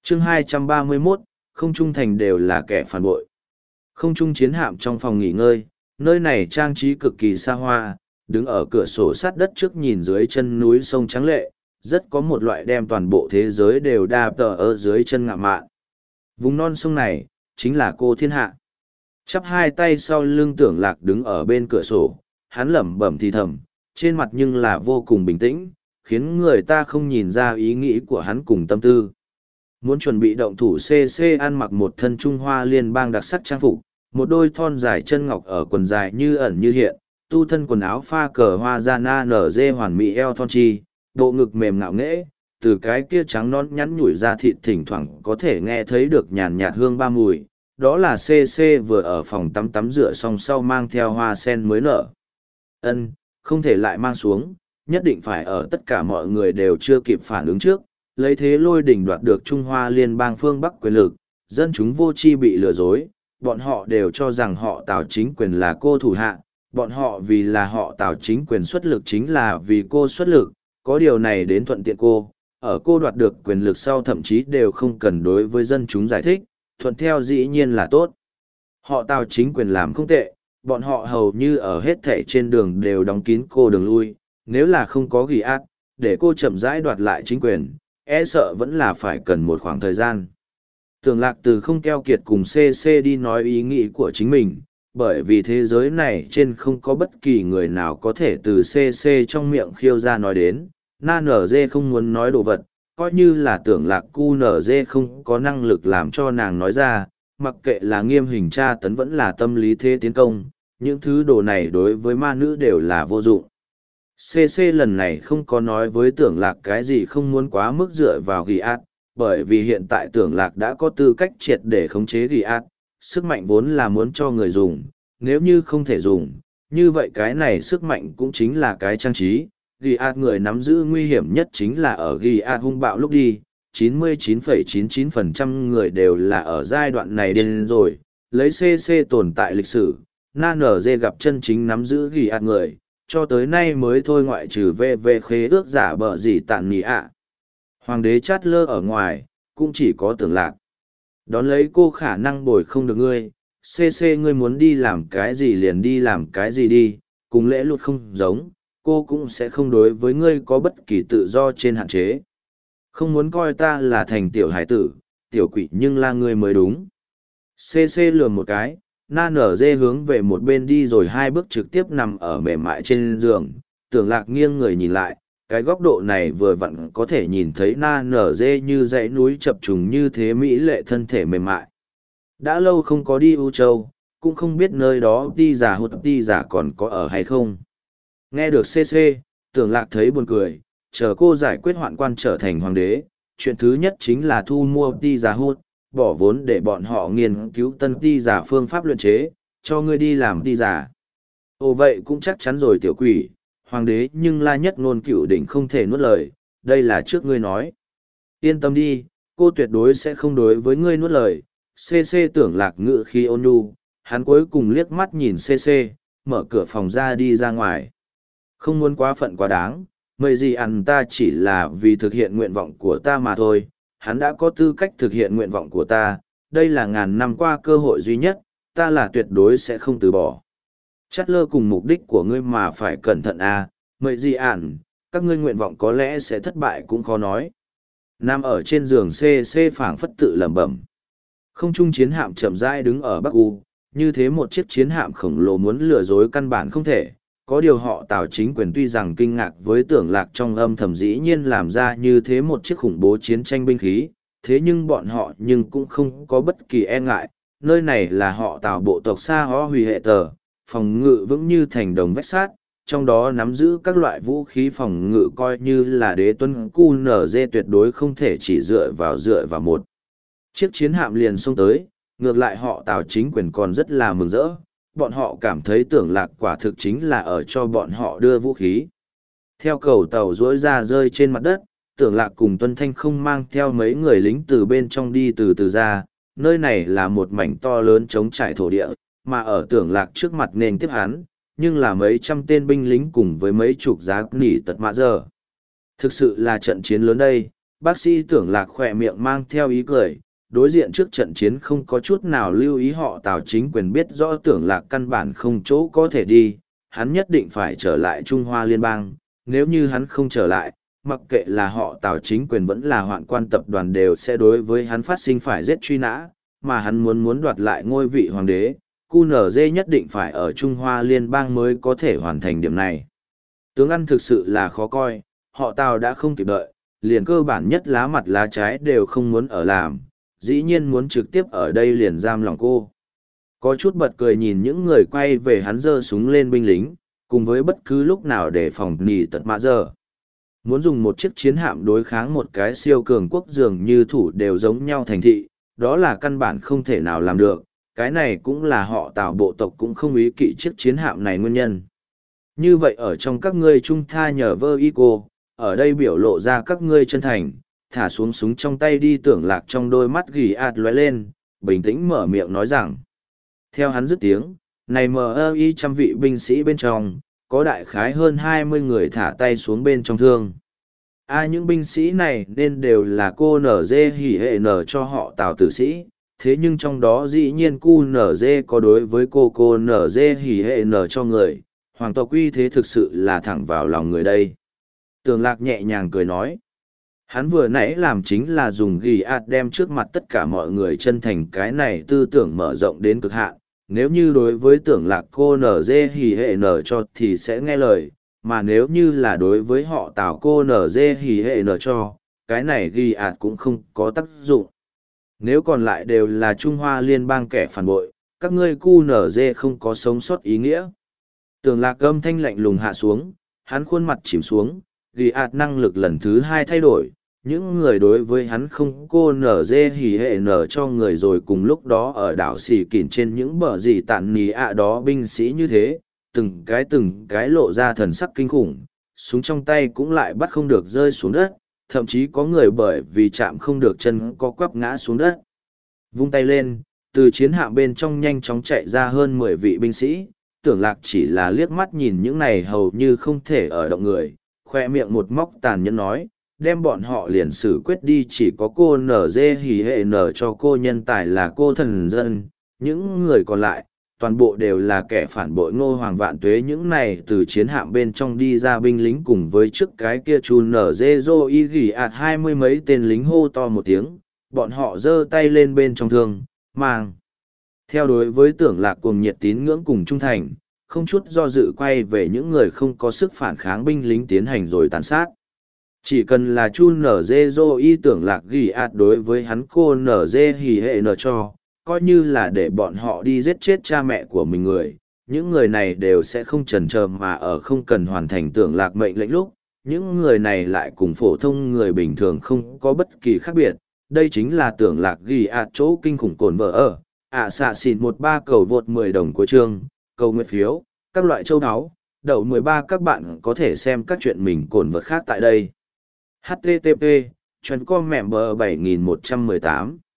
Chương 231, không trung thành đều là kẻ phản bội. Không trung chiến hạm trong phòng nghỉ ngơi, nơi này trang trí cực kỳ xa hoa, đứng ở cửa sổ sát đất trước nhìn dưới chân núi sông trắng lệ, rất có một loại đem toàn bộ thế giới đều đa tờ ở dưới chân ngạ mạn. Vùng non sông này, chính là cô thiên hạ. Chắp hai tay sau lưng Tưởng Lạc đứng ở bên cửa sổ, hắn lẩm bẩm thì thầm, trên mặt nhưng là vô cùng bình tĩnh, khiến người ta không nhìn ra ý nghĩ của hắn cùng tâm tư. Muốn chuẩn bị động thủ CC ăn mặc một thân Trung Hoa liên bang đặc sắc trang phục, một đôi thon dài chân ngọc ở quần dài như ẩn như hiện, tu thân quần áo pha cờ hoa da na nở dê hoàn mỹ eo thon chi, bộ ngực mềm ngạo nghễ, từ cái kia trắng non nhắn nhủi ra thịt thỉnh thoảng có thể nghe thấy được nhàn nhạt hương ba mùi. Đó là CC vừa ở phòng tắm rửa xong sau mang theo hoa sen mới nở. Không thể lại mang xuống, nhất định phải ở tất cả mọi người đều chưa kịp phản ứng trước, lấy thế lôi đỉnh đoạt được Trung Hoa liên bang phương Bắc quyền lực, dân chúng vô tri bị lừa dối, bọn họ đều cho rằng họ Tào chính quyền là cô thủ hạ, bọn họ vì là họ Tào chính quyền xuất lực chính là vì cô xuất lực, có điều này đến thuận tiện cô, ở cô đoạt được quyền lực sau thậm chí đều không cần đối với dân chúng giải thích, thuận theo dĩ nhiên là tốt. Họ Tào chính quyền làm không tệ, bọn họ hầu như ở hết thảy trên đường đều đóng kín cô đường lui, nếu là không có ghi ác, để cô chậm rãi đoạt lại chính quyền, e sợ vẫn là phải cần một khoảng thời gian. Tưởng Lạc từ không keo kiệt cùng CC đi nói ý nghĩ của chính mình, bởi vì thế giới này trên không có bất kỳ người nào có thể từ CC trong miệng khiêu ra nói đến, na nở dê không muốn nói đồ vật, coi như là Tưởng Lạc cu nở dê không có năng lực làm cho nàng nói ra, mặc kệ là nghiêm hình tra tấn vẫn là tâm lý thế tiến công, những thứ đồ này đối với ma nữ đều là vô dụng. CC lần này không có nói với Tưởng Lạc cái gì không muốn quá mức dựa vào ghi át, bởi vì hiện tại Tưởng Lạc đã có tư cách triệt để khống chế ghi át, sức mạnh vốn là muốn cho người dùng, nếu như không thể dùng, như vậy cái này sức mạnh cũng chính là cái trang trí. Ghi át người nắm giữ nguy hiểm nhất chính là ở ghi át hung bạo lúc đi, 99,99% người đều là ở giai đoạn này điên rồi, lấy CC tồn tại lịch sử, NNG gặp chân chính nắm giữ ghi ạt người, cho tới nay mới thôi ngoại trừ VV khế ước giả bờ gì tạn nhị ạ. Hoàng đế chát lơ ở ngoài, cũng chỉ có Tưởng Lạc. Đón lấy cô khả năng bồi không được ngươi, CC ngươi muốn đi làm cái gì liền đi làm cái gì đi, cùng lễ luật không giống, cô cũng sẽ không đối với ngươi có bất kỳ tự do trên hạn chế. Không muốn coi ta là thành tiểu hải tử, tiểu quỷ nhưng là ngươi mới đúng. CC lườm một cái, na nở dê hướng về một bên đi rồi hai bước trực tiếp nằm ở mềm mại trên giường. Tưởng Lạc nghiêng người nhìn lại, cái góc độ này vừa vặn có thể nhìn thấy na nở dê như dãy núi chập trùng như thế mỹ lệ thân thể mềm mại. Đã lâu không có đi U Châu, cũng không biết nơi đó ti giả hụt ti giả còn có ở hay không. Nghe được CC, Tưởng Lạc thấy buồn cười, chờ cô giải quyết hoạn quan trở thành hoàng đế, chuyện thứ nhất chính là thu mua ti giả hụt, bỏ vốn để bọn họ nghiên cứu tân ti giả phương pháp luyện chế, cho ngươi đi làm ti giả. Ồ vậy cũng chắc chắn rồi tiểu quỷ, hoàng đế nhưng la nhất ngôn cửu đỉnh không thể nuốt lời, đây là trước ngươi nói. Yên tâm đi, cô tuyệt đối sẽ không đối với ngươi nuốt lời. CC Tưởng Lạc ngự khi ôn nhu, hắn cuối cùng liếc mắt nhìn CC, mở cửa phòng ra đi ra ngoài. Không muốn quá phận quá đáng, mời gì ăn ta chỉ là vì thực hiện nguyện vọng của ta mà thôi, hắn đã có tư cách thực hiện nguyện vọng của ta, đây là ngàn năm qua cơ hội duy nhất, ta là tuyệt đối sẽ không từ bỏ. Chát lơ cùng mục đích của ngươi mà phải cẩn thận à, mời gì ản, các ngươi nguyện vọng có lẽ sẽ thất bại cũng khó nói. Nằm ở trên giường CC phảng phất tự lẩm bẩm. Không trung chiến hạm chậm rãi đứng ở Bắc U, như thế một chiếc chiến hạm khổng lồ muốn lừa dối căn bản không thể. Có điều họ Tào chính quyền tuy rằng kinh ngạc với Tưởng Lạc trong âm thầm dĩ nhiên làm ra như thế một chiếc khủng bố chiến tranh binh khí, thế nhưng bọn họ nhưng cũng không có bất kỳ e ngại, nơi này là họ Tào bộ tộc Sa Ho Hủy hệ tờ, phòng ngự vững như thành đồng vách sát, trong đó nắm giữ các loại vũ khí phòng ngự coi như là đế tuân cu nở dê tuyệt đối không thể chỉ dựa vào một chiếc chiến hạm liền xông tới, ngược lại họ Tào chính quyền còn rất là mừng rỡ. Bọn họ cảm thấy Tưởng Lạc quả thực chính là ở cho bọn họ đưa vũ khí. Theo cầu tàu rỗi ra rơi trên mặt đất, Tưởng Lạc cùng Tuân Thanh không mang theo mấy người lính từ bên trong đi từ từ ra, nơi này là một mảnh to lớn trống trải thổ địa, mà ở Tưởng Lạc trước mặt nền tiếp hắn, nhưng là mấy trăm tên binh lính cùng với mấy chục giá nỉ tật mã giờ. Thực sự là trận chiến lớn đây, bác sĩ Tưởng Lạc khỏe miệng mang theo ý cười, đối diện trước trận chiến không có chút nào lưu ý họ Tào chính quyền biết rõ Tưởng Lạc căn bản không chỗ có thể đi, hắn nhất định phải trở lại Trung Hoa Liên bang, nếu như hắn không trở lại, mặc kệ là họ Tào chính quyền vẫn là Hoạn Quan tập đoàn đều sẽ đối với hắn phát sinh phải giết truy nã, mà hắn muốn đoạt lại ngôi vị hoàng đế, QNZ nhất định phải ở Trung Hoa Liên bang mới có thể hoàn thành điểm này. Tướng ăn thực sự là khó coi, họ Tào đã không kịp đợi, liền cơ bản nhất lá mặt lá trái đều không muốn ở làm, dĩ nhiên muốn trực tiếp ở đây liền giam lòng cô. Có chút bật cười nhìn những người quay về hắn giơ súng lên binh lính, cùng với bất cứ lúc nào để phòng nỉ tật mã giờ. Muốn dùng một chiếc chiến hạm đối kháng một cái siêu cường quốc dường như thủ đều giống nhau thành thị, đó là căn bản không thể nào làm được, cái này cũng là họ Tào bộ tộc cũng không ý kỵ chiếc chiến hạm này nguyên nhân. Như vậy ở trong các ngươi trung tha nhờ vơ y cô, ở đây biểu lộ ra các ngươi chân thành, thả xuống súng trong tay đi. Tưởng Lạc trong đôi mắt gỉ ạt lóe lên, bình tĩnh mở miệng nói rằng. Theo hắn dứt tiếng, này MI trăm vị binh sĩ bên trong, có đại khái hơn 20 người thả tay xuống bên trong thương. Những binh sĩ này nên đều là cô NG hỉ hệ nở cho họ Tào tử sĩ, thế nhưng trong đó dĩ nhiên cu NG có đối với cô NG hỉ hệ nở cho người, hoàng tộc uy thế thực sự là thẳng vào lòng người đây. Tưởng Lạc nhẹ nhàng cười nói. Hắn vừa nãy làm chính là dùng ghi ạt đem trước mặt tất cả mọi người chân thành cái này tư tưởng mở rộng đến cực hạn. Nếu như đối với Tưởng Lạc cô NG hỉ hệ nở cho thì sẽ nghe lời, mà nếu như là đối với họ Tào cô NG hỉ hệ nở cho, cái này ghi ạt cũng không có tác dụng. Nếu còn lại đều là Trung Hoa Liên bang kẻ phản bội, các ngươi cu NG không có sống sót ý nghĩa. Tưởng Lạc âm thanh lạnh lùng hạ xuống, hắn khuôn mặt chìm xuống, ghi ạt năng lực lần thứ hai thay đổi. Những người đối với hắn không cô nở dê hỉ hệ nở cho người rồi cùng lúc đó ở đảo xì kỉn trên những bờ gì tản nì đó binh sĩ như thế, từng cái lộ ra thần sắc kinh khủng, súng trong tay cũng lại bắt không được rơi xuống đất, thậm chí có người bởi vì chạm không được chân có quắp ngã xuống đất. Vung tay lên, từ chiến hạm bên trong nhanh chóng chạy ra hơn 10 vị binh sĩ, Tưởng Lạc chỉ là liếc mắt nhìn những này hầu như không thể ở động người, khoe miệng một móc tàn nhẫn nói, đem bọn họ liền xử quyết đi, chỉ có cô NG hỉ hệ nở cho cô nhân tài là cô thần dân, những người còn lại, toàn bộ đều là kẻ phản bội. Ngô Hoàng Vạn Tuế những này từ chiến hạm bên trong đi ra binh lính cùng với trước cái kia chu NG dô y gỉ ạt 20 mấy tên lính hô to một tiếng, bọn họ giơ tay lên bên trong thương, mang. Theo đối với Tưởng Lạc cuồng nhiệt tín ngưỡng cùng trung thành, không chút do dự quay về những người không có sức phản kháng binh lính tiến hành rồi tàn sát. Chỉ cần là chu NG dô y Tưởng Lạc ghi ạt đối với hắn cô NG hỉ hệ nở cho, coi như là để bọn họ đi giết chết cha mẹ của mình người, những người này đều sẽ không chần chờ mà ở không cần hoàn thành Tưởng Lạc mệnh lệnh lúc, những người này lại cùng phổ thông người bình thường không có bất kỳ khác biệt. Đây chính là Tưởng Lạc ghi ạt chỗ kinh khủng cồn vợ ở. Xạ xỉn 13 cầu vượt 10 đồng của chương, cầu nguyện phiếu, các loại châu áo, đậu 13 các bạn có thể xem các chuyện mình cồn vượt khác tại đây. http://com member 7118